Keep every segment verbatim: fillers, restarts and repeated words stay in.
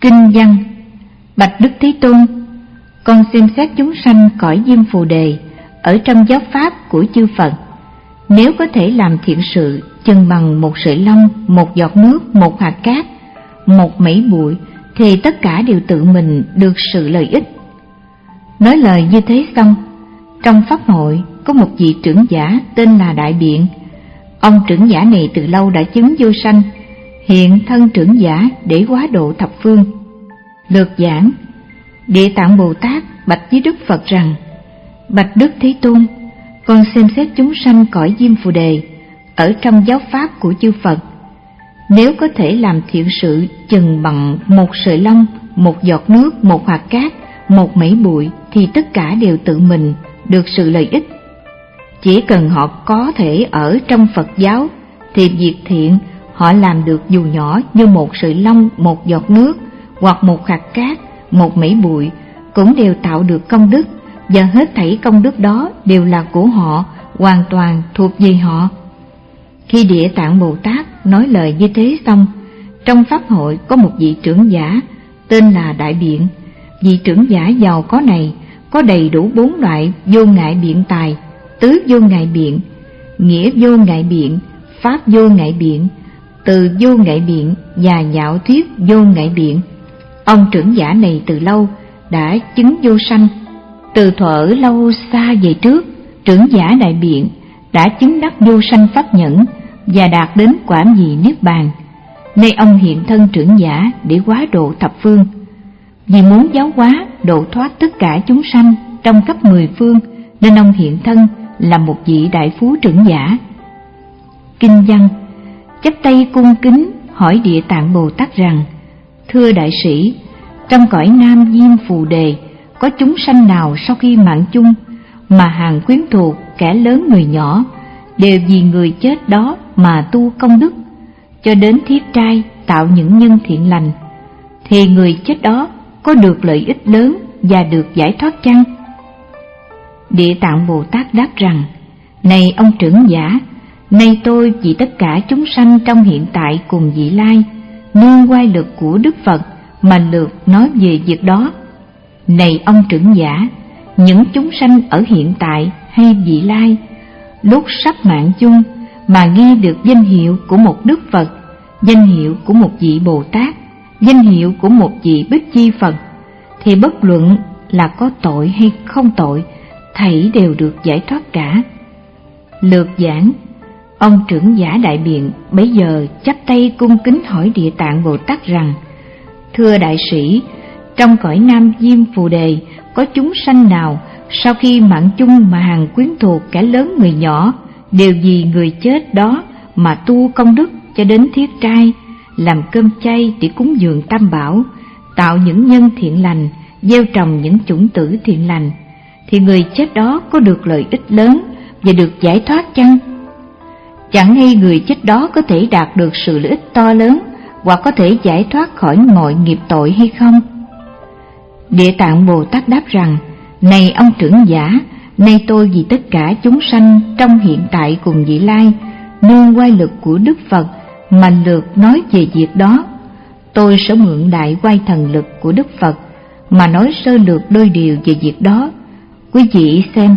Kinh văn. Bạch Đức Thế Tôn, con xem xét chúng sanh cõi Diêm Phù Đề ở trong giáo pháp của chư Phật. Nếu có thể làm thiện sự chừng bằng một sợi lông, một giọt nước, một hạt cát, một mẩy bụi, thì tất cả đều tự mình được sự lợi ích. Nói lời như thế xong, trong pháp hội có một vị trưởng giả tên là Đại Biện. Ông trưởng giả này từ lâu đã chứng vô sanh, hiện thân trưởng giả để hóa độ thập phương. Lược giảng, Địa Tạng Bồ Tát bạch với Đức Phật rằng: Bạch Đức Thế Tôn, con xem xét chúng sanh cõi Diêm Phù Đề ở trong giáo pháp của chư Phật. Nếu có thể làm thiện sự chừng bằng một sợi lông, một giọt nước, một hạt cát, một mẩy bụi, thì tất cả đều tự mình được sự lợi ích. Chỉ cần họ có thể ở trong Phật giáo, thì việc thiện họ làm được dù nhỏ như một sợi lông, một giọt nước, hoặc một hạt cát, một mẩy bụi, cũng đều tạo được công đức, và hết thảy công đức đó đều là của họ, hoàn toàn thuộc về họ. Khi Địa Tạng Bồ Tát nói lời như thế xong, trong pháp hội có một vị trưởng giả tên là Đại Biện. Vị trưởng giả giàu có này có đầy đủ bốn loại vô ngại biện tài: tứ vô ngại biện, nghĩa vô ngại biện, pháp vô ngại biện, từ vô ngại biện và nhạo thuyết vô ngại biện. Ông trưởng giả này từ lâu đã chứng vô sanh. Từ thuở lâu xa về trước, trưởng giả Đại Biện đã chứng đắc vô sanh pháp nhẫn và đạt đến quả vị niết bàn. Nay ông hiện thân trưởng giả để hóa độ thập phương. Vì muốn giáo hóa độ thoát tất cả chúng sanh trong khắp mười phương, nên ông hiện thân là một vị đại phú trưởng giả. Kinh văn. Chắp tay cung kính hỏi Địa Tạng Bồ Tát rằng: Thưa đại sĩ, trong cõi Nam Diêm Phù Đề có chúng sanh nào sau khi mạng chung mà hàng quyến thuộc, kẻ lớn người nhỏ, đều vì người chết đó mà tu công đức, cho đến thiết trai tạo những nhân thiện lành, thì người chết đó có được lợi ích lớn và được giải thoát chăng? Địa Tạng Bồ Tát đáp rằng: Này ông trưởng giả, nay tôi vì tất cả chúng sanh trong hiện tại cùng vị lai, nương oai lực của Đức Phật mà lược nói về việc đó. Này ông trưởng giả, những chúng sanh ở hiện tại hay vị lai, lúc sắp mạng chung mà nghe được danh hiệu của một Đức Phật, danh hiệu của một vị Bồ Tát, danh hiệu của một vị Bích Chi Phật, thì bất luận là có tội hay không tội, thảy đều được giải thoát cả. Lược giảng, ông trưởng giả Đại Biện bấy giờ chắp tay cung kính hỏi Địa Tạng Bồ Tát rằng: Thưa đại sĩ, trong cõi Nam Diêm Phù Đề có chúng sanh nào sau khi mạng chung mà hàng quyến thuộc, kẻ lớn người nhỏ, đều vì người chết đó mà tu công đức cho đến thiết trai, làm cơm chay để cúng dường Tam Bảo, tạo những nhân thiện lành, gieo trồng những chủng tử thiện lành, thì người chết đó có được lợi ích lớn và được giải thoát chăng? Chẳng hay người chết đó có thể đạt được sự lợi ích to lớn, hoặc có thể giải thoát khỏi mọi nghiệp tội hay không? Địa Tạng Bồ Tát đáp rằng: Này ông trưởng giả, nay tôi vì tất cả chúng sanh trong hiện tại cùng vị lai, nương oai lực của Đức Phật mà lược nói về việc đó. Tôi sẽ mượn đại oai thần lực của Đức Phật mà nói sơ lược đôi điều về việc đó. Quý vị xem,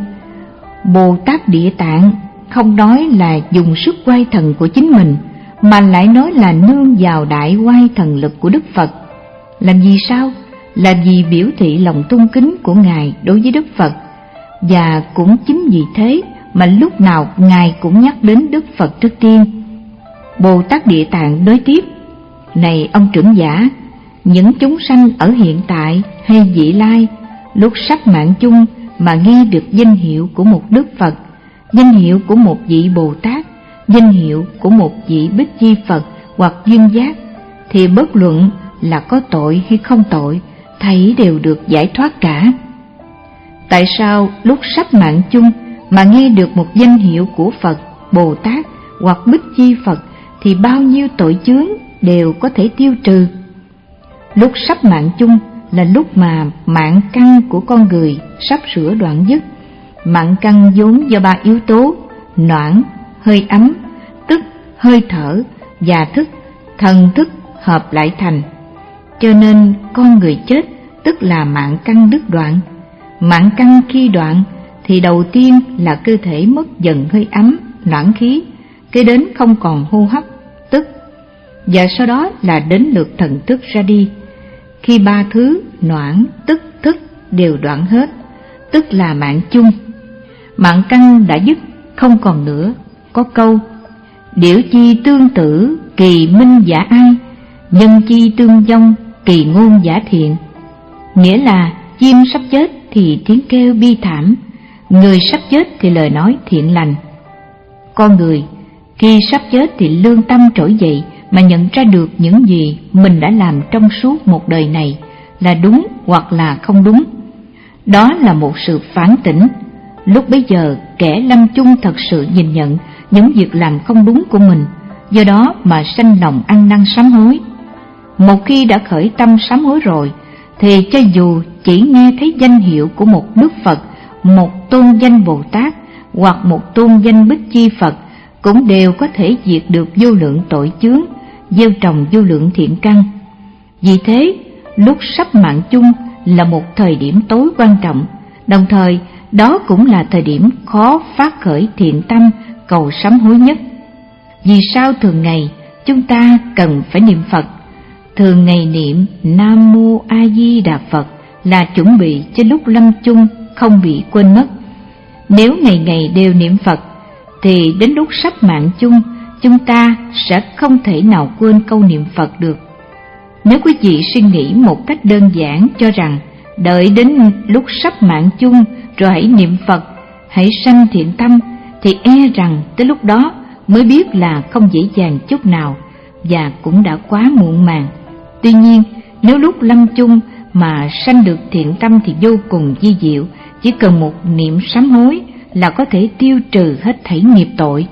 Bồ Tát Địa Tạng không nói là dùng sức oai thần của chính mình, mà lại nói là nương vào đại oai thần lực của Đức Phật. Làm gì sao? Là vì biểu thị lòng tôn kính của Ngài đối với Đức Phật, và cũng chính vì thế mà lúc nào Ngài cũng nhắc đến Đức Phật trước tiên. Bồ Tát Địa Tạng nói tiếp: Này ông trưởng giả, những chúng sanh ở hiện tại hay vị lai, lúc sắp mạng chung mà nghe được danh hiệu của một Đức Phật, danh hiệu của một vị Bồ Tát, danh hiệu của một vị Bích Chi Phật hoặc duyên giác, thì bất luận là có tội hay không tội, thảy đều được giải thoát cả. Tại sao lúc sắp mạng chung mà nghe được một danh hiệu của Phật, Bồ Tát hoặc Bích Chi Phật thì bao nhiêu tội chướng đều có thể tiêu trừ? Lúc sắp mạng chung là lúc mà mạng căn của con người sắp sửa đoạn dứt. Mạng căn vốn do ba yếu tố: noãn, hơi ấm, tức hơi thở, và thức, thần thức hợp lại thành. Cho nên con người chết tức là mạng căn đứt đoạn. Mạng căn khi đoạn thì đầu tiên là cơ thể mất dần hơi ấm, noãn khí, kế đến không còn hô hấp, tức, và sau đó là đến lượt thần thức ra đi. Khi ba thứ noãn, tức, thức đều đoạn hết, tức là mạng chung. Mạng căn đã dứt, không còn nữa. Có câu: điểu chi tương tử, kỳ minh giả ai, nhân chi tương vong, kỳ ngôn giả thiện. Nghĩa là chim sắp chết thì tiếng kêu bi thảm, người sắp chết thì lời nói thiện lành. Con người khi sắp chết thì lương tâm trỗi dậy mà nhận ra được những gì mình đã làm trong suốt một đời này là đúng hoặc là không đúng. Đó là một sự phản tỉnh. Lúc bấy giờ kẻ lâm chung thật sự nhìn nhận những việc làm không đúng của mình, do đó mà sanh lòng ăn năn sám hối. Một khi đã khởi tâm sám hối rồi thì cho dù chỉ nghe thấy danh hiệu của một Đức Phật, một tôn danh Bồ Tát hoặc một tôn danh Bích Chi Phật cũng đều có thể diệt được vô lượng tội chướng, gieo trồng vô lượng thiện căn. Vì thế, lúc sắp mạng chung là một thời điểm tối quan trọng, đồng thời đó cũng là thời điểm khó phát khởi thiện tâm cầu sám hối nhất. Vì sao thường ngày chúng ta cần phải niệm Phật? Thường ngày niệm Nam Mô A Di Đà Phật là chuẩn bị cho lúc lâm chung không bị quên mất. Nếu ngày ngày đều niệm Phật thì đến lúc sắp mạng chung chúng ta sẽ không thể nào quên câu niệm Phật được. Nếu quý vị suy nghĩ một cách đơn giản cho rằng đợi đến lúc sắp mạng chung rồi hãy niệm Phật, hãy sanh thiện tâm, thì e rằng tới lúc đó mới biết là không dễ dàng chút nào và cũng đã quá muộn màng. Tuy nhiên, nếu lúc lâm chung mà sanh được thiện tâm thì vô cùng vi diệu, chỉ cần một niệm sám hối là có thể tiêu trừ hết thảy nghiệp tội.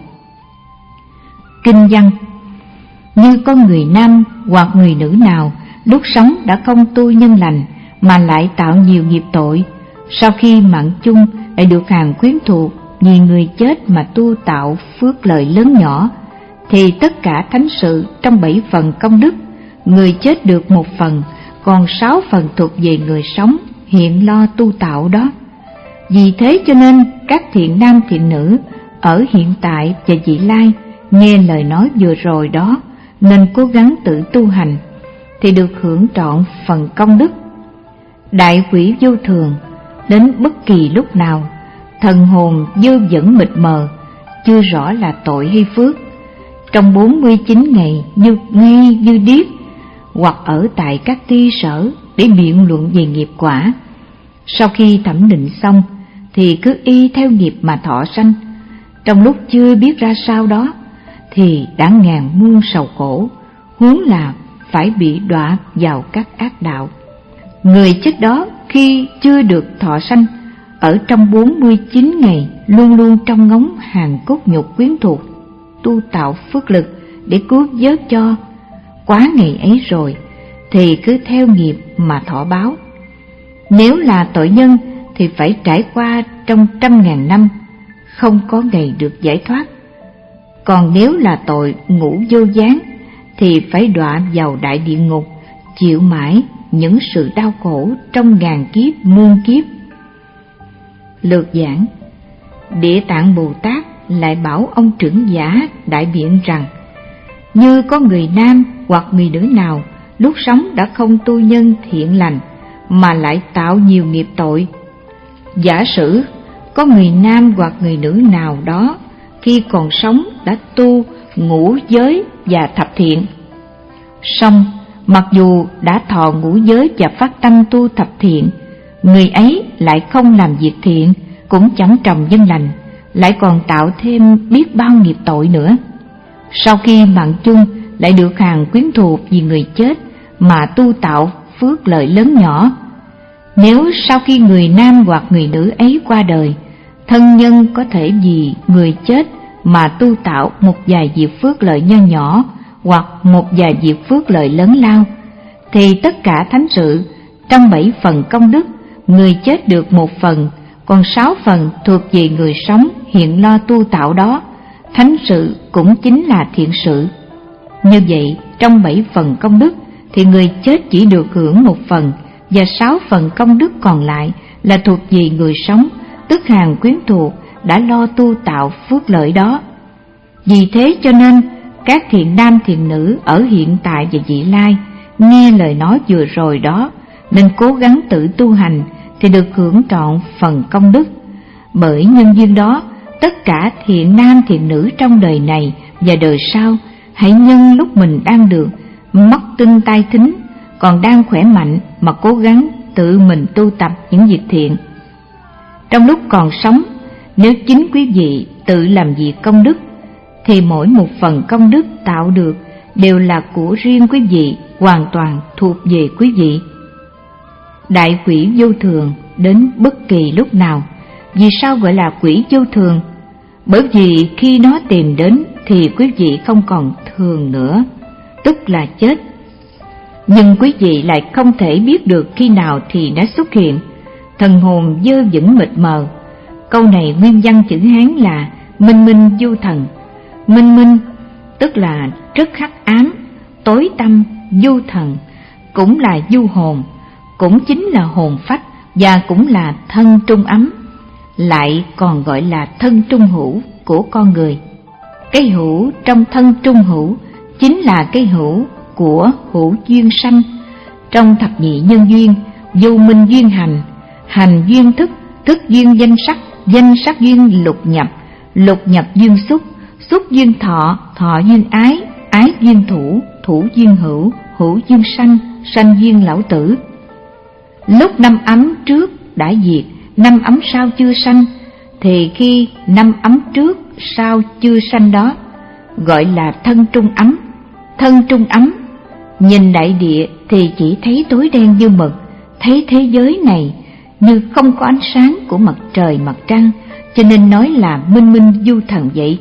Kinh văn: như con người nam hoặc người nữ nào lúc sống đã không tu nhân lành mà lại tạo nhiều nghiệp tội, sau khi mạng chung lại được hàng quyến thuộc vì người chết mà tu tạo phước lợi lớn nhỏ, thì tất cả thánh sự trong bảy phần công đức, người chết được một phần, còn sáu phần thuộc về người sống hiện lo tu tạo đó. Vì thế cho nên các thiện nam thiện nữ ở hiện tại và vị lai nghe lời nói vừa rồi đó nên cố gắng tự tu hành thì được hưởng trọn phần công đức. Đại quỷ vô thường đến bất kỳ lúc nào, thần hồn dơ dẫn mịt mờ, chưa rõ là tội hay phước, trong bốn mươi chín ngày như ngây như điếc, hoặc ở tại các ti sở để biện luận về nghiệp quả. Sau khi thẩm định xong thì cứ y theo nghiệp mà thọ sanh, trong lúc chưa biết ra sao đó thì đã ngàn muôn sầu khổ, huống là phải bị đọa vào các ác đạo. Người chết đó khi chưa được thọ sanh, ở trong bốn mươi chín ngày luôn luôn trong ngóng hàng cốt nhục quyến thuộc, tu tạo phước lực để cứu vớt cho. Quá ngày ấy rồi thì cứ theo nghiệp mà thọ báo. Nếu là tội nhân thì phải trải qua trong trăm ngàn năm, không có ngày được giải thoát. Còn nếu là tội ngũ vô gián thì phải đọa vào đại địa ngục, chịu mãi những sự đau khổ trong ngàn kiếp muôn kiếp. Lược giảng: Địa Tạng Bồ Tát lại bảo ông trưởng giả đại biện rằng, như có người nam hoặc người nữ nào lúc sống đã không tu nhân thiện lành mà lại tạo nhiều nghiệp tội. Giả sử có người nam hoặc người nữ nào đó khi còn sống đã tu ngũ giới và thập thiện, song mặc dù đã thọ ngũ giới và phát tâm tu thập thiện, người ấy lại không làm việc thiện, cũng chẳng trồng nhân lành, lại còn tạo thêm biết bao nghiệp tội nữa. Sau khi mạng chung lại được hàng quyến thuộc vì người chết mà tu tạo phước lợi lớn nhỏ. Nếu sau khi người nam hoặc người nữ ấy qua đời, thân nhân có thể vì người chết mà tu tạo một vài việc phước lợi nho nhỏ hoặc một vài việc phước lợi lớn lao, thì tất cả thánh sự trong bảy phần công đức, người chết được một phần, còn sáu phần thuộc về người sống hiện lo tu tạo đó. Thánh sự cũng chính là thiện sự. Như vậy, trong bảy phần công đức thì người chết chỉ được hưởng một phần, và sáu phần công đức còn lại là thuộc về người sống, tức hàng quyến thuộc đã lo tu tạo phước lợi đó. Vì thế cho nên các thiện nam thiện nữ ở hiện tại và vị lai nghe lời nói vừa rồi đó nên cố gắng tự tu hành thì được hưởng trọn phần công đức. Bởi nhân duyên đó, tất cả thiện nam thiện nữ trong đời này và đời sau hãy nhân lúc mình đang được mắt tinh tai thính, còn đang khỏe mạnh mà cố gắng tự mình tu tập những việc thiện. Trong lúc còn sống, nếu chính quý vị tự làm việc công đức thì mỗi một phần công đức tạo được đều là của riêng quý vị, hoàn toàn thuộc về quý vị. Đại quỷ vô thường đến bất kỳ lúc nào. Vì sao gọi là quỷ vô thường? Bởi vì khi nó tìm đến thì quý vị không còn thường nữa, tức là chết. Nhưng quý vị lại không thể biết được khi nào thì nó xuất hiện. Thần hồn dơ dững mịt mờ. Câu này nguyên văn chữ Hán là minh minh du thần. Minh minh tức là rất hắc ám, tối tăm, du thần cũng là du hồn, cũng chính là hồn phách và cũng là thân trung ấm, lại còn gọi là thân trung hữu của con người. Cái hữu trong thân trung hữu chính là cái hữu của hữu duyên sanh. Trong thập nhị nhân duyên, vô minh duyên hành, hành duyên thức, thức duyên danh sắc, danh sắc duyên lục nhập, lục nhập duyên xúc, xúc duyên thọ, thọ duyên ái, ái duyên thủ, thủ duyên hữu, hữu duyên sanh, sanh duyên lão tử. Lúc năm ấm trước đã diệt, năm ấm sau chưa sanh, thì khi năm ấm trước sau chưa sanh đó gọi là thân trung ấm. Thân trung ấm nhìn đại địa thì chỉ thấy tối đen như mực, thấy thế giới này như không có ánh sáng của mặt trời mặt trăng, cho nên nói là minh minh du thần vậy.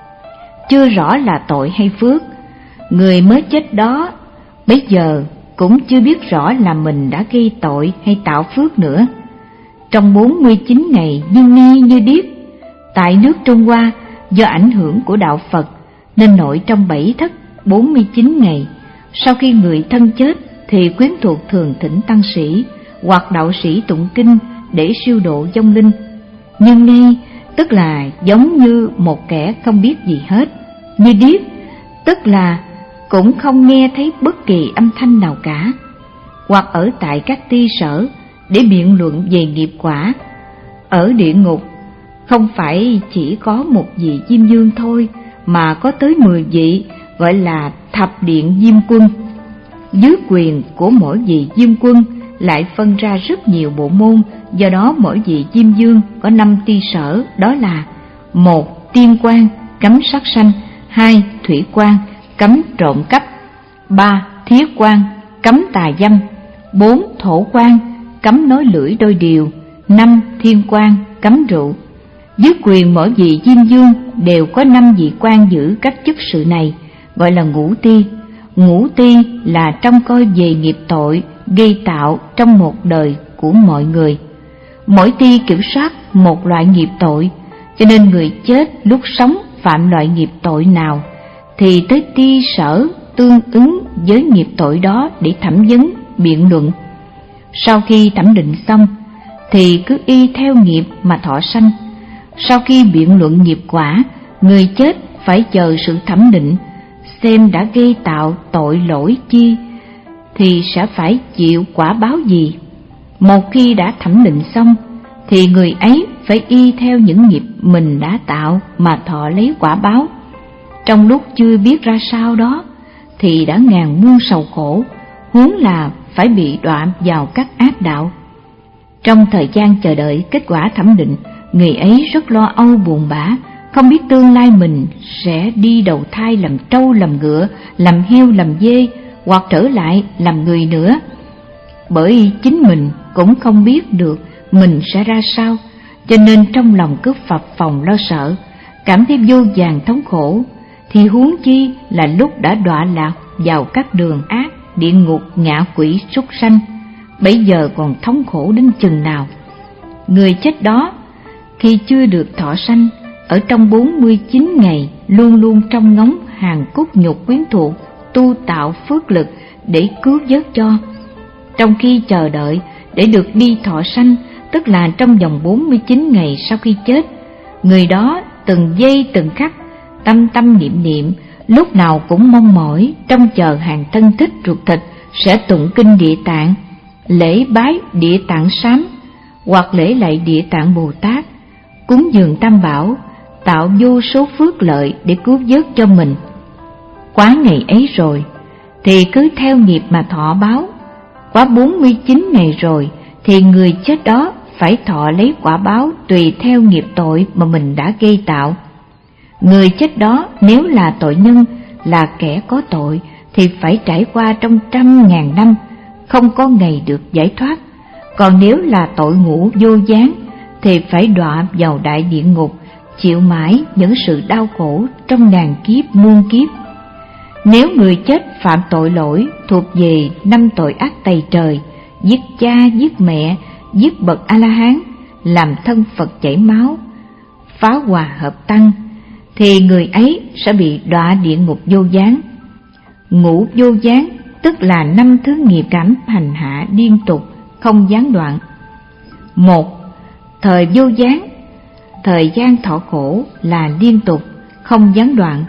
Chưa rõ là tội hay phước, người mới chết đó bây giờ cũng chưa biết rõ là mình đã gây tội hay tạo phước nữa. Trong bốn mươi chín ngày như nghi như điếc, tại nước Trung Hoa do ảnh hưởng của đạo Phật nên nội trong bảy thất bốn mươi chín ngày, sau khi người thân chết thì quyến thuộc thường thỉnh tăng sĩ hoặc đạo sĩ tụng kinh để siêu độ vong linh. Nhưng nghi tức là giống như một kẻ không biết gì hết, như điếc tức là cũng không nghe thấy bất kỳ âm thanh nào cả, hoặc ở tại các ti sở để biện luận về nghiệp quả. Ở địa ngục không phải chỉ có một vị Diêm Vương thôi, mà có tới mười vị, gọi là thập điện Diêm Quân. Dưới quyền của mỗi vị Diêm Quân lại phân ra rất nhiều bộ môn, do đó mỗi vị Diêm Vương có năm ti sở, đó là: một. Tiên quan, cấm sát sanh; hai. Thủy quan, cấm trộm cắp; ba. Thiết quan, cấm tà dâm; bốn. Thổ quan, cấm nói lưỡi đôi điều; năm. Thiên quan, cấm rượu. Dưới quyền mỗi vị Diêm Vương đều có năm vị quan giữ các chức sự này, gọi là ngũ ti. Ngũ ti là trông coi về nghiệp tội gây tạo trong một đời của mọi người. Mỗi ti kiểm soát một loại nghiệp tội, cho nên người chết lúc sống phạm loại nghiệp tội nào thì tới ti sở tương ứng với nghiệp tội đó để thẩm vấn, biện luận. Sau khi thẩm định xong thì cứ y theo nghiệp mà thọ sanh. Sau khi biện luận nghiệp quả, người chết phải chờ sự thẩm định xem đã gây tạo tội lỗi chi thì sẽ phải chịu quả báo gì. Một khi đã thẩm định xong thì người ấy phải y theo những nghiệp mình đã tạo mà thọ lấy quả báo. Trong lúc chưa biết ra sao đó thì đã ngàn muôn sầu khổ, huống là phải bị đọa vào các ác đạo. Trong thời gian chờ đợi kết quả thẩm định, người ấy rất lo âu buồn bã, không biết tương lai mình sẽ đi đầu thai làm trâu làm ngựa, làm heo làm dê, hoặc trở lại làm người nữa. Bởi chính mình cũng không biết được mình sẽ ra sao, cho nên trong lòng cứ phập phồng lo sợ, cảm thấy vô vàn thống khổ, thì huống chi là lúc đã đọa lạc vào các đường ác, địa ngục, ngạ quỷ, súc sanh, bây giờ còn thống khổ đến chừng nào. Người chết đó khi chưa được thọ sanh, ở trong bốn mươi chín ngày luôn luôn trong ngóng hàng cốt nhục quyến thuộc, tu tạo phước lực để cứu vớt cho. Trong khi chờ đợi để được đi thọ sanh, tức là trong vòng bốn mươi chín ngày sau khi chết, người đó từng giây từng khắc tâm tâm niệm niệm, lúc nào cũng mong mỏi trông chờ hàng thân thích ruột thịt sẽ tụng kinh Địa Tạng, lễ bái Địa Tạng Sám hoặc lễ lạy Địa Tạng Bồ Tát, cúng dường Tam Bảo, tạo vô số phước lợi để cứu vớt cho mình. Quá ngày ấy rồi thì cứ theo nghiệp mà thọ báo. Quá bốn mươi chín ngày rồi thì người chết đó phải thọ lấy quả báo tùy theo nghiệp tội mà mình đã gây tạo. Người chết đó nếu là tội nhân, là kẻ có tội, thì phải trải qua trong trăm ngàn năm, không có ngày được giải thoát. Còn nếu là tội ngũ vô gián thì phải đọa vào đại địa ngục, chịu mãi những sự đau khổ trong ngàn kiếp muôn kiếp. Nếu người chết phạm tội lỗi thuộc về năm tội ác tày trời, giết cha, giết mẹ, giết bậc A-la-hán, làm thân Phật chảy máu, phá hòa hợp tăng, thì người ấy sẽ bị đọa địa ngục vô gián. Ngũ vô gián tức là năm thứ nghiệp cảm hành hạ liên tục, không gián đoạn. Một, thời vô gián, thời gian thọ khổ là liên tục, không gián đoạn.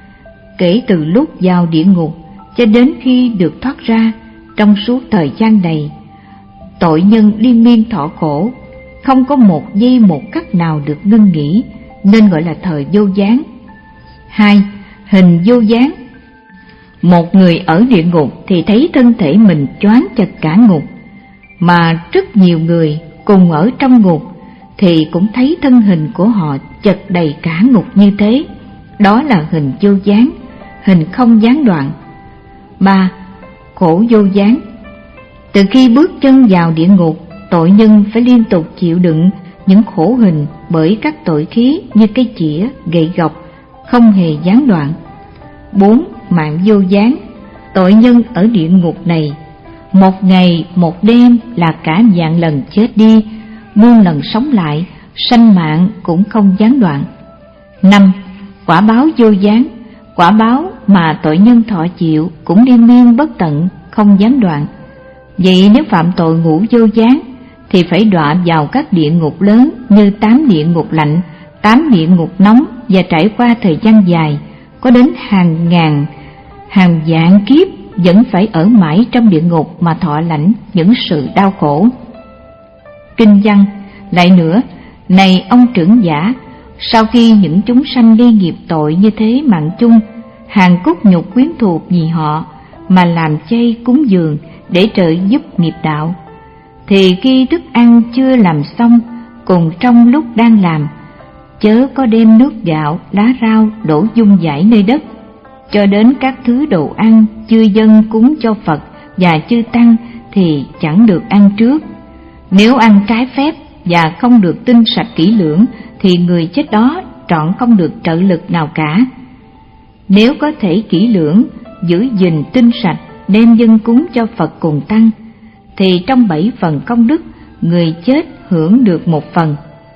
Kể từ lúc vào địa ngục cho đến khi được thoát ra, trong suốt thời gian này, tội nhân liên miên thọ khổ, không có một giây một khắc nào được ngưng nghỉ, nên gọi là thời vô gián. Hai, hình vô gián. Một người ở địa ngục thì thấy thân thể mình choáng chật cả ngục, mà rất nhiều người cùng ở trong ngục thì cũng thấy thân hình của họ chật đầy cả ngục như thế. Đó là hình vô gián, hình không gián đoạn. Ba, khổ vô gián. Từ khi bước chân vào địa ngục, tội nhân phải liên tục chịu đựng những khổ hình bởi các tội khí như cây chĩa, gậy gộc, không hề gián đoạn. Bốn, mạng vô gián. Tội nhân ở địa ngục này, một ngày một đêm là cả vạn lần chết đi, muôn lần sống lại, sanh mạng cũng không gián đoạn. Năm, quả báo vô gián. Quả báo mà tội nhân thọ chịu cũng liên miên bất tận, không gián đoạn. Vậy nếu phạm tội ngũ vô gián thì phải đọa vào các địa ngục lớn như tám địa ngục lạnh, tám địa ngục nóng, và trải qua thời gian dài, có đến hàng ngàn, hàng vạn kiếp vẫn phải ở mãi trong địa ngục mà thọ lãnh những sự đau khổ. Kinh văn lại nữa, này ông trưởng giả, sau khi những chúng sanh gây nghiệp tội như thế mạng chung, hàng cốt nhục quyến thuộc vì họ mà làm chay cúng dường để trợ giúp nghiệp đạo, thì khi thức ăn chưa làm xong, cùng trong lúc đang làm, chớ có đem nước gạo, lá rau đổ dung dãi nơi đất, cho đến các thứ đồ ăn chư dân cúng cho Phật và chư tăng thì chẳng được ăn trước. Nếu ăn trái phép và không được tinh sạch kỹ lưỡng thì người chết đó trọn không được trợ lực nào cả. Nếu có thể kỹ lưỡng, giữ gìn tinh sạch, đem dân cúng cho Phật cùng tăng, thì trong bảy phần công đức, người chết hưởng được một phần.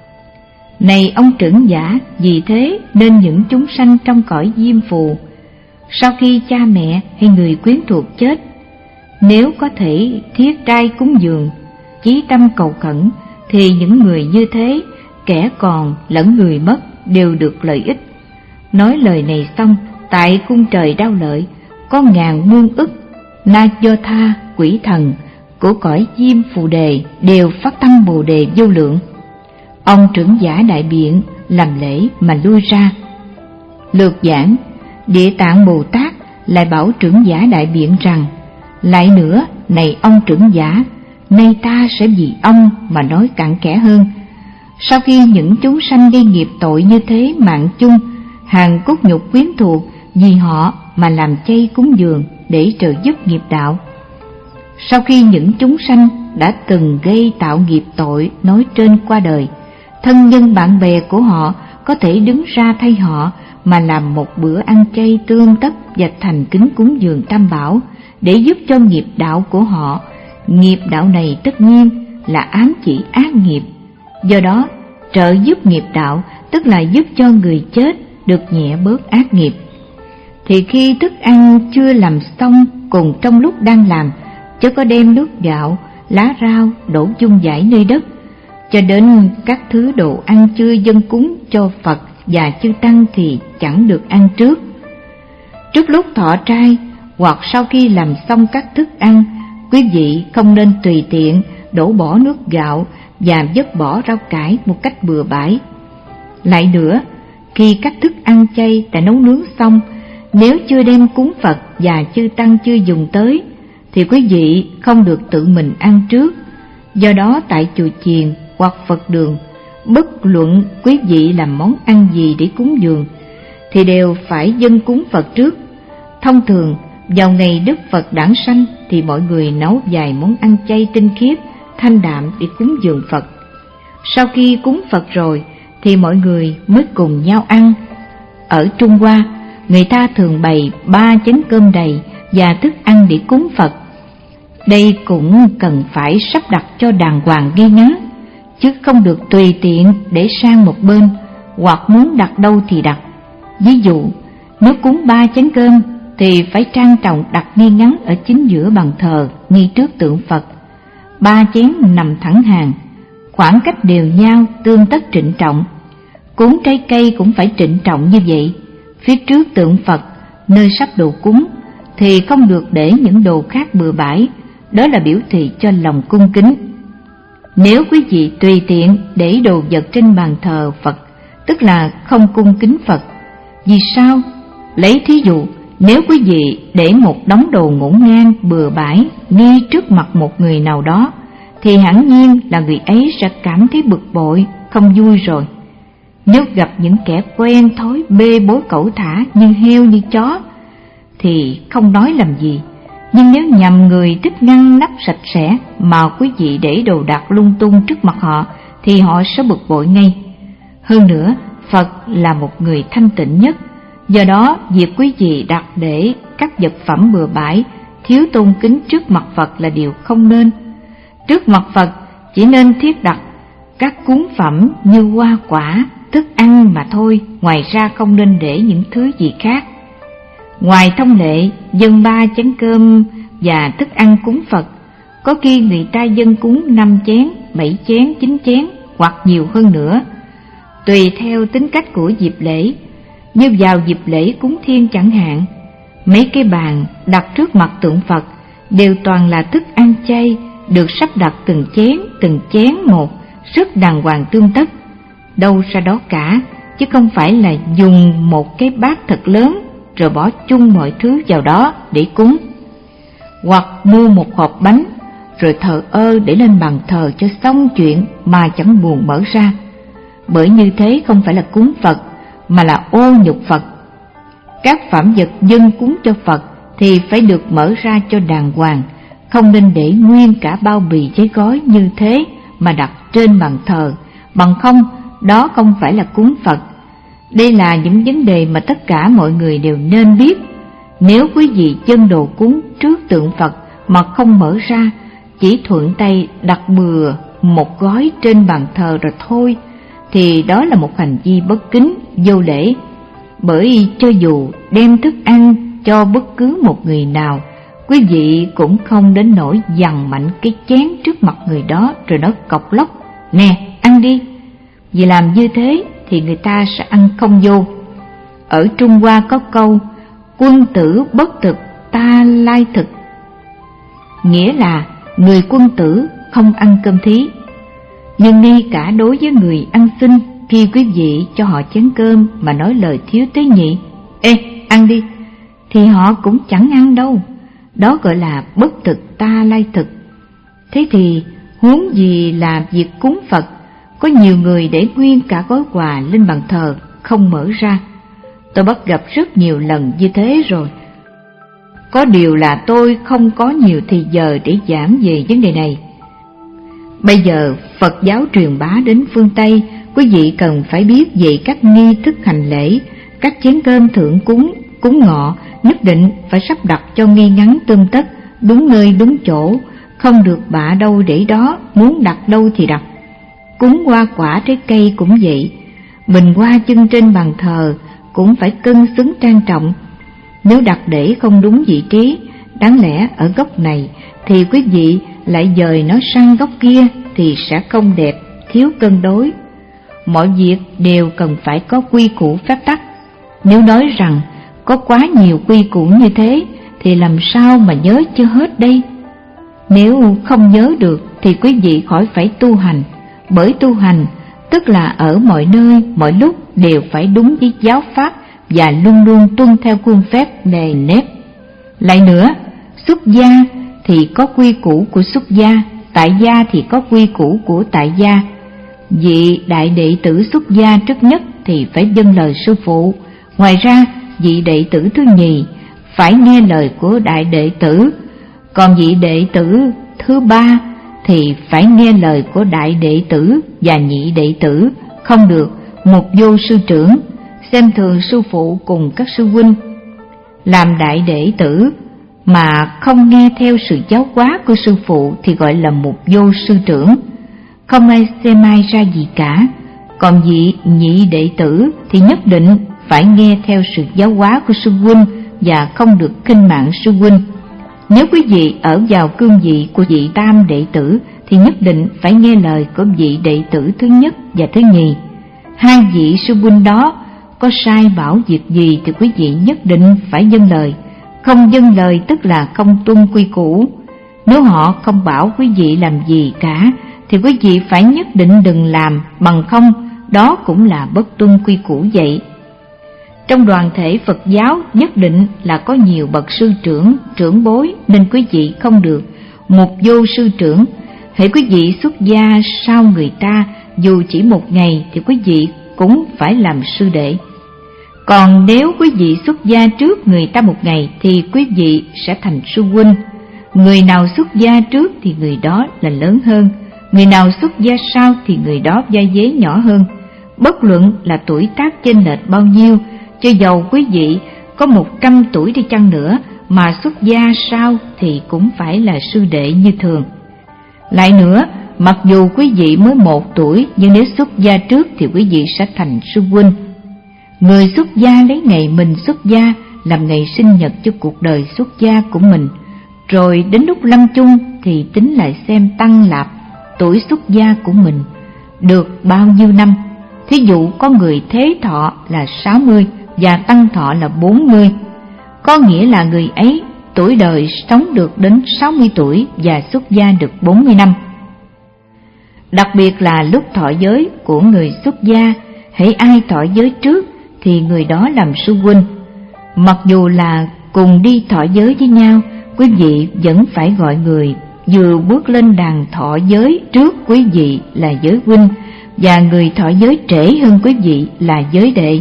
Này ông trưởng giả, vì thế nên những chúng sanh trong cõi diêm phù, sau khi cha mẹ hay người quyến thuộc chết, nếu có thể thiết trai cúng dường, chí tâm cầu khẩn, thì những người như thế, kẻ còn lẫn người mất đều được lợi ích. Nói lời này xong, tại cung trời Đao Lợi có ngàn muôn ức na do tha quỷ thần của cõi diêm phù đề đều phát tâm bồ đề vô lượng. Ông trưởng giả đại biện làm lễ mà lui ra. Lược giảng, Địa Tạng Bồ Tát lại bảo trưởng giả đại biện rằng: lại nữa, này ông trưởng giả, nay ta sẽ vì ông mà nói cặn kẽ hơn. Sau khi những chúng sanh gây nghiệp tội như thế mạng chung, hàng cốt nhục quyến thuộc vì họ mà làm chay cúng dường để trợ giúp nghiệp đạo. Sau khi những chúng sanh đã từng gây tạo nghiệp tội nói trên qua đời, thân nhân bạn bè của họ có thể đứng ra thay họ mà làm một bữa ăn chay tươm tất và thành kính cúng dường Tam Bảo để giúp cho nghiệp đạo của họ. Nghiệp đạo này tất nhiên là ám chỉ ác nghiệp, do đó trợ giúp nghiệp đạo tức là giúp cho người chết được nhẹ bớt ác nghiệp. thì khi thức ăn chưa làm xong cùng trong lúc đang làm, chớ có đem nước gạo, lá rau đổ chung dãi nơi đất, cho đến các thứ đồ ăn chưa dâng cúng cho Phật và chư Tăng thì chẳng được ăn trước. Trước lúc thọ trai hoặc sau khi làm xong các thức ăn, quý vị không nên tùy tiện đổ bỏ nước gạo và vứt bỏ rau cải một cách bừa bãi. Lại nữa, khi các thức ăn chay đã nấu nướng xong, nếu chưa đem cúng Phật và chư Tăng chưa dùng tới, thì quý vị không được tự mình ăn trước. Do đó tại chùa chiền hoặc Phật đường, bất luận quý vị làm món ăn gì để cúng dường, thì đều phải dâng cúng Phật trước. Thông thường, vào ngày Đức Phật đản sanh thì mọi người nấu vài món ăn chay tinh khiết, thanh đạm để cúng dường Phật. Sau khi cúng Phật rồi thì mọi người mới cùng nhau ăn. Ở Trung Hoa, người ta thường bày ba chén cơm đầy và thức ăn để cúng Phật. Đây cũng cần phải sắp đặt cho đàng hoàng ngay ngắn, chứ không được tùy tiện để sang một bên, hoặc muốn đặt đâu thì đặt. Ví dụ, nếu cúng ba chén cơm thì phải trang trọng đặt ngay ngắn ở chính giữa bàn thờ, ngay trước tượng Phật. Ba chén nằm thẳng hàng, khoảng cách đều nhau, tương tất trịnh trọng. Cúng trái cây cũng phải trịnh trọng như vậy. Phía trước tượng Phật, nơi sắp đồ cúng, thì không được để những đồ khác bừa bãi, đó là biểu thị cho lòng cung kính. Nếu quý vị tùy tiện để đồ vật trên bàn thờ Phật, tức là không cung kính Phật. Vì sao? Lấy thí dụ, nếu quý vị để một đống đồ ngổn ngang bừa bãi ngay trước mặt một người nào đó, thì hẳn nhiên là người ấy sẽ cảm thấy bực bội, không vui rồi. Nếu gặp những kẻ quen thói bê bối cẩu thả như heo như chó thì không nói làm gì, nhưng nếu nhầm người thích ngăn nắp sạch sẽ mà quý vị để đồ đạc lung tung trước mặt họ thì họ sẽ bực bội ngay. Hơn nữa, Phật là một người thanh tịnh nhất, do đó việc quý vị đặt để các vật phẩm bừa bãi, thiếu tôn kính trước mặt Phật là điều không nên. Trước mặt Phật chỉ nên thiết đặt các cúng phẩm như hoa quả, thức ăn mà thôi, ngoài ra không nên để những thứ gì khác. Ngoài thông lệ dâng ba chén cơm và thức ăn cúng Phật, có khi người ta dâng cúng năm chén, bảy chén, chín chén hoặc nhiều hơn nữa, tùy theo tính cách của dịp lễ. Như vào dịp lễ cúng Thiên chẳng hạn, mấy cái bàn đặt trước mặt tượng Phật đều toàn là thức ăn chay, được sắp đặt từng chén, từng chén một, rất đàng hoàng tươm tất. Đâu ra đó cả, chứ không phải là dùng một cái bát thật lớn rồi bỏ chung mọi thứ vào đó để cúng. Hoặc mua một hộp bánh rồi thờ ơ để lên bàn thờ cho xong chuyện mà chẳng buồn mở ra. Bởi như thế không phải là cúng Phật mà là ô nhục Phật. Các phẩm vật dâng cúng cho Phật thì phải được mở ra cho đàng hoàng, không nên để nguyên cả bao bì giấy gói như thế mà đặt trên bàn thờ, bằng không đó không phải là cúng Phật. Đây là những vấn đề mà tất cả mọi người đều nên biết. Nếu quý vị dâng đồ cúng trước tượng Phật mà không mở ra, chỉ thuận tay đặt bừa một gói trên bàn thờ rồi thôi, thì đó là một hành vi bất kính, vô lễ. Bởi cho dù đem thức ăn cho bất cứ một người nào, quý vị cũng không đến nỗi giằng mạnh cái chén trước mặt người đó rồi nói cộc lốc: "Nè, ăn đi." Vì làm như thế thì người ta sẽ ăn không vô. Ở Trung Hoa có câu quân tử bất thực ta lai thực, nghĩa là người quân tử không ăn cơm thí. Nhưng ngay cả đối với người ăn xin, khi quý vị cho họ chén cơm mà nói lời thiếu tế nhị: "Ê, ăn đi", thì họ cũng chẳng ăn đâu. Đó gọi là bất thực ta lai thực. Thế thì huống gì là việc cúng Phật, có nhiều người để nguyên cả gói quà lên bàn thờ không mở ra. Tôi bắt gặp rất nhiều lần như thế rồi. Có điều là tôi không có nhiều thời giờ để giảng về vấn đề này. Bây giờ Phật giáo truyền bá đến phương Tây, quý vị cần phải biết về các nghi thức hành lễ. Các chén cơm thượng cúng, cúng ngọ nhất định phải sắp đặt cho ngay ngắn tươm tất, đúng nơi đúng chỗ, không được bạ đâu để đó, muốn đặt đâu thì đặt. Cúng hoa quả trái cây cũng vậy, bình hoa chân trên bàn thờ cũng phải cân xứng trang trọng. Nếu đặt để không đúng vị trí, đáng lẽ ở góc này thì quý vị lại dời nó sang góc kia thì sẽ không đẹp, thiếu cân đối. Mọi việc đều cần phải có quy củ phép tắc. Nếu nói rằng có quá nhiều quy củ như thế thì làm sao mà nhớ cho hết đây? Nếu không nhớ được thì quý vị khỏi phải tu hành, bởi tu hành tức là ở mọi nơi, mọi lúc đều phải đúng với giáo pháp và luôn luôn tuân theo khuôn phép nề nếp. Lại nữa, xuất gia thì có quy củ của xuất gia, tại gia thì có quy củ của tại gia. Vị đại đệ tử xuất gia trước nhất thì phải vâng lời sư phụ. Ngoài ra, vị đệ tử thứ nhì phải nghe lời của đại đệ tử, còn vị đệ tử thứ ba thì phải nghe lời của đại đệ tử và nhị đệ tử, không được một vô sư trưởng, xem thường sư phụ cùng các sư huynh. Làm đại đệ tử mà không nghe theo sự giáo hóa của sư phụ thì gọi là một vô sư trưởng, không ai xem ai ra gì cả. Còn vị nhị đệ tử thì nhất định phải nghe theo sự giáo hóa của sư huynh và không được khinh mạng sư huynh. Nếu quý vị ở vào cương vị của vị tam đệ tử thì nhất định phải nghe lời của vị đệ tử thứ nhất và thứ nhì. Hai vị sư huynh đó có sai bảo việc gì thì quý vị nhất định phải vâng lời. Không vâng lời tức là không tuân quy củ. Nếu họ không bảo quý vị làm gì cả thì quý vị phải nhất định đừng làm, bằng không đó cũng là bất tuân quy củ vậy. Trong đoàn thể Phật giáo nhất định là có nhiều bậc sư trưởng, trưởng bối, nên quý vị không được một vô sư trưởng. Hễ quý vị xuất gia sau người ta dù chỉ một ngày thì quý vị cũng phải làm sư đệ. Còn nếu quý vị xuất gia trước người ta một ngày thì quý vị sẽ thành sư huynh. Người nào xuất gia trước thì người đó là lớn hơn, người nào xuất gia sau thì người đó vai vế nhỏ hơn. Bất luận là tuổi tác chênh lệch bao nhiêu, cho dầu quý vị có một trăm tuổi đi chăng nữa mà xuất gia sau thì cũng phải là sư đệ như thường. Lại nữa, mặc dù quý vị mới một tuổi nhưng nếu xuất gia trước thì quý vị sẽ thành sư huynh. Người xuất gia lấy ngày mình xuất gia làm ngày sinh nhật cho cuộc đời xuất gia của mình, rồi đến lúc lâm chung thì tính lại xem tăng lạp tuổi xuất gia của mình được bao nhiêu năm. Thí dụ có người thế thọ là sáu mươi và tăng thọ là bốn mươi, có nghĩa là người ấy tuổi đời sống được đến sáu mươi tuổi và xuất gia được bốn mươi năm. Đặc biệt là lúc thọ giới của người xuất gia, hễ ai thọ giới trước thì người đó làm sư huynh. Mặc dù là cùng đi thọ giới với nhau, quý vị vẫn phải gọi người vừa bước lên đàn thọ giới trước quý vị là giới huynh, và người thọ giới trễ hơn quý vị là giới đệ.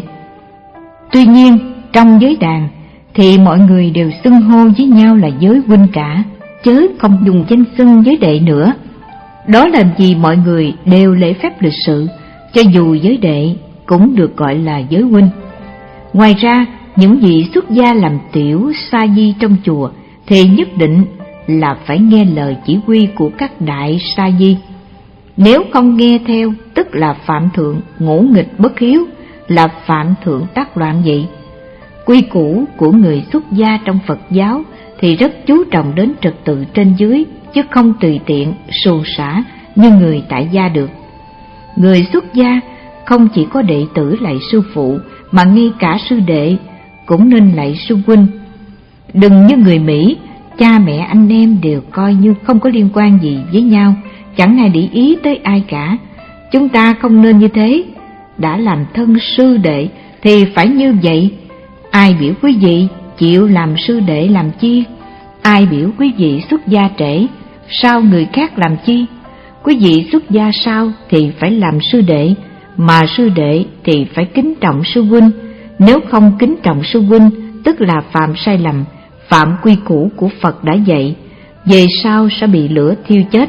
Tuy nhiên, trong giới đàn thì mọi người đều xưng hô với nhau là giới huynh cả, chớ không dùng danh xưng giới đệ nữa. Đó làm gì mọi người đều lễ phép lịch sự, cho dù giới đệ cũng được gọi là giới huynh. Ngoài ra, những vị xuất gia làm tiểu sa di trong chùa thì nhất định là phải nghe lời chỉ huy của các đại sa di. Nếu không nghe theo tức là phạm thượng ngỗ nghịch bất hiếu, là phạm thượng tác loạn vậy. Quy củ của người xuất gia trong Phật giáo thì rất chú trọng đến trật tự trên dưới, chứ không tùy tiện xù xả như người tại gia được. Người xuất gia không chỉ có đệ tử lạy sư phụ mà ngay cả sư đệ cũng nên lạy sư huynh. Đừng như người Mỹ, cha mẹ anh em đều coi như không có liên quan gì với nhau, chẳng ai để ý tới ai cả. Chúng ta không nên như thế. Đã làm thân sư đệ thì phải như vậy. Ai biểu quý vị chịu làm sư đệ làm chi? Ai biểu quý vị xuất gia trễ, sao người khác làm chi? Quý vị xuất gia sau thì phải làm sư đệ, mà sư đệ thì phải kính trọng sư huynh. Nếu không kính trọng sư huynh tức là phạm sai lầm, phạm quy củ của Phật đã dạy, về sau sẽ bị lửa thiêu chết.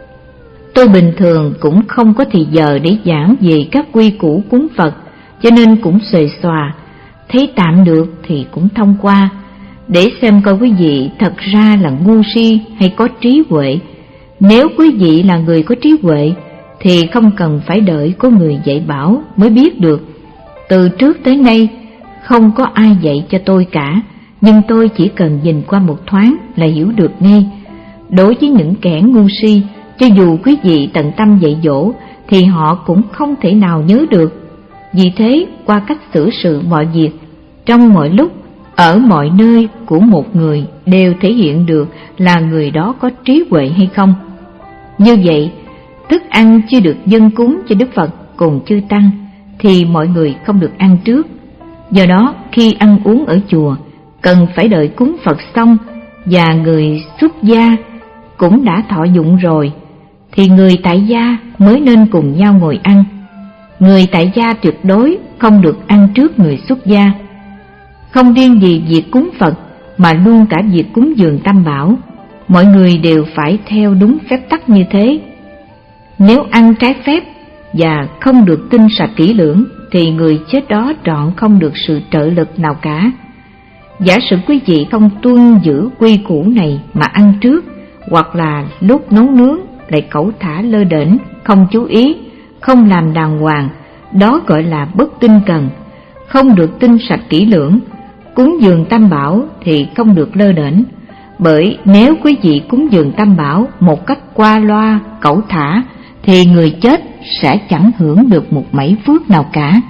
Tôi bình thường cũng không có thì giờ để giảng về các quy củ cúng Phật, cho nên cũng xuề xòa, thấy tạm được thì cũng thông qua, để xem coi quý vị thật ra là ngu si hay có trí huệ. Nếu quý vị là người có trí huệ thì không cần phải đợi có người dạy bảo mới biết được. Từ trước tới nay không có ai dạy cho tôi cả, nhưng tôi chỉ cần nhìn qua một thoáng là hiểu được ngay. Đối với những kẻ ngu si, cho dù quý vị tận tâm dạy dỗ thì họ cũng không thể nào nhớ được. Vì thế, qua cách xử sự mọi việc, trong mọi lúc, ở mọi nơi của một người đều thể hiện được là người đó có trí huệ hay không. Như vậy, thức ăn chưa được dâng cúng cho Đức Phật cùng chư Tăng thì mọi người không được ăn trước. Do đó, khi ăn uống ở chùa, cần phải đợi cúng Phật xong và người xuất gia cũng đã thọ dụng rồi, thì người tại gia mới nên cùng nhau ngồi ăn. Người tại gia tuyệt đối không được ăn trước người xuất gia. Không riêng gì việc cúng Phật mà luôn cả việc cúng dường Tam Bảo, mọi người đều phải theo đúng phép tắc như thế. Nếu ăn trái phép và không được tinh sạch kỹ lưỡng thì người chết đó trọn không được sự trợ lực nào cả. Giả sử quý vị không tuân giữ quy củ này mà ăn trước, hoặc là lúc nấu nướng lại cẩu thả lơ đễnh, không chú ý, không làm đàng hoàng, đó gọi là bất tinh cần, không được tinh sạch kỹ lưỡng. Cúng dường Tam Bảo thì không được lơ đễnh, bởi nếu quý vị cúng dường Tam Bảo một cách qua loa, cẩu thả thì người chết sẽ chẳng hưởng được một mảy phước nào cả.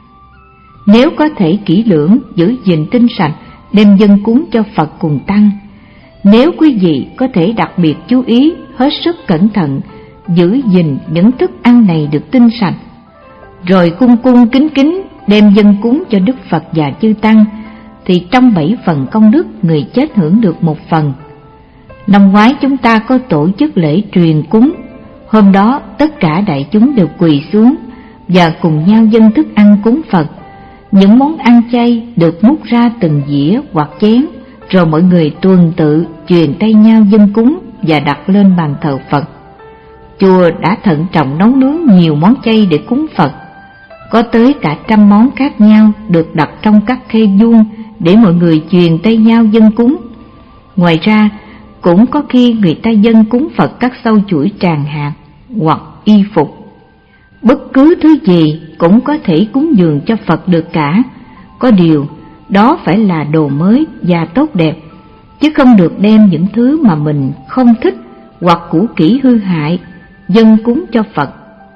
Nếu có thể kỹ lưỡng giữ gìn tinh sạch, đem dâng cúng cho Phật cùng Tăng. Nếu quý vị có thể đặc biệt chú ý, hết sức cẩn thận, giữ gìn những thức ăn này được tinh sạch, rồi cung cung kính kính đem dâng cúng cho Đức Phật và chư Tăng, thì trong bảy phần công đức người chết hưởng được một phần. Năm ngoái chúng ta có tổ chức lễ truyền cúng. Hôm đó tất cả đại chúng đều quỳ xuống và cùng nhau dâng thức ăn cúng Phật. Những món ăn chay được múc ra từng dĩa hoặc chén, rồi mọi người tuần tự truyền tay nhau dâng cúng và đặt lên bàn thờ Phật. Chùa đã thận trọng nấu nướng nhiều món chay để cúng Phật. Có tới cả trăm món khác nhau được đặt trong các khay vuông để mọi người truyền tay nhau dâng cúng. Ngoài ra, cũng có khi người ta dâng cúng Phật các sâu chuỗi tràng hạt hoặc y phục. Bất cứ thứ gì cũng có thể cúng dường cho Phật được cả. Có điều, đó phải là đồ mới và tốt đẹp, chứ không được đem những thứ mà mình không thích hoặc cũ kỹ hư hại dâng cúng cho Phật.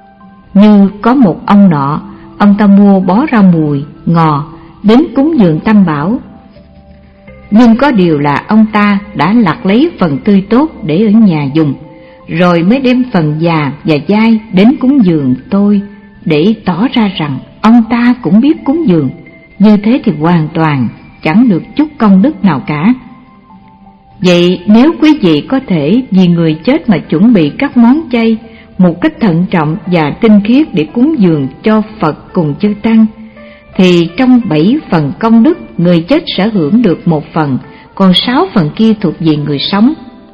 Như có một ông nọ, ông ta mua bó rau mùi, ngò đến cúng dường Tam Bảo. Nhưng có điều là ông ta đã lặt lấy phần tươi tốt để ở nhà dùng, rồi mới đem phần già và dai đến cúng dường tôi, để tỏ ra rằng ông ta cũng biết cúng dường. Như thế thì hoàn toàn chẳng được chút công đức nào cả. Vậy nếu quý vị có thể vì người chết mà chuẩn bị các món chay một cách thận trọng và tinh khiết để cúng dường cho Phật cùng chư Tăng, thì trong bảy phần công đức người chết sẽ hưởng được một phần, còn sáu phần kia thuộc về người sống.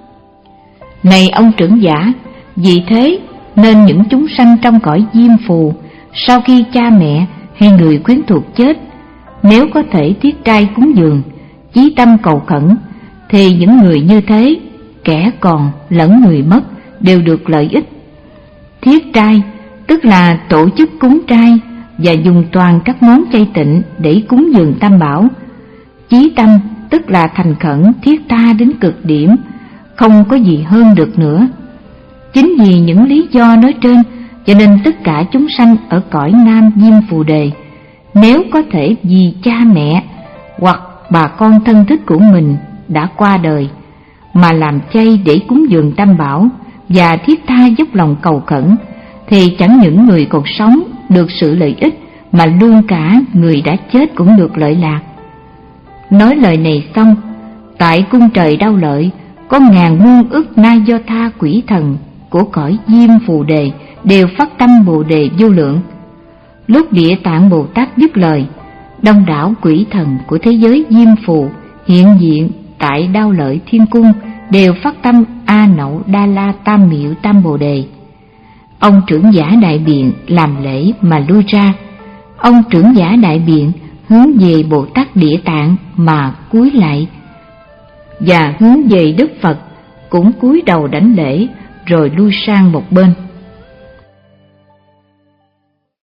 Này ông trưởng giả, vì thế nên những chúng sanh trong cõi diêm phù, sau khi cha mẹ hay người quyến thuộc chết, nếu có thể thiết trai cúng dường, chí tâm cầu khẩn, thì những người như thế, kẻ còn lẫn người mất, đều được lợi ích. Thiết trai tức là tổ chức cúng trai và dùng toàn các món chay tịnh để cúng dường Tam Bảo. Chí tâm tức là thành khẩn thiết tha đến cực điểm, không có gì hơn được nữa. Chính vì những lý do nói trên, cho nên tất cả chúng sanh ở cõi Nam Diêm Phù Đề, nếu có thể vì cha mẹ hoặc bà con thân thích của mình đã qua đời mà làm chay để cúng dường Tam Bảo và thiết tha dốc lòng cầu khẩn, thì chẳng những người còn sống được sự lợi ích, mà luôn cả người đã chết cũng được lợi lạc. Nói lời này xong, tại cung trời Đao Lợi có ngàn muôn ức na do tha quỷ thần của cõi Diêm Phù Đề đều phát tâm Bồ Đề vô lượng. Lúc Địa Tạng Bồ Tát dứt lời, đông đảo quỷ thần của thế giới Diêm Phù hiện diện tại Đao Lợi Thiên Cung đều phát tâm A Nậu Đa La Tam Miệu Tam Bồ Đề. Ông trưởng giả đại biện làm lễ mà lui ra. Ông trưởng giả đại biện hướng về Bồ Tát Địa Tạng mà cúi lại, và hướng về Đức Phật cũng cúi đầu đảnh lễ rồi lui sang một bên.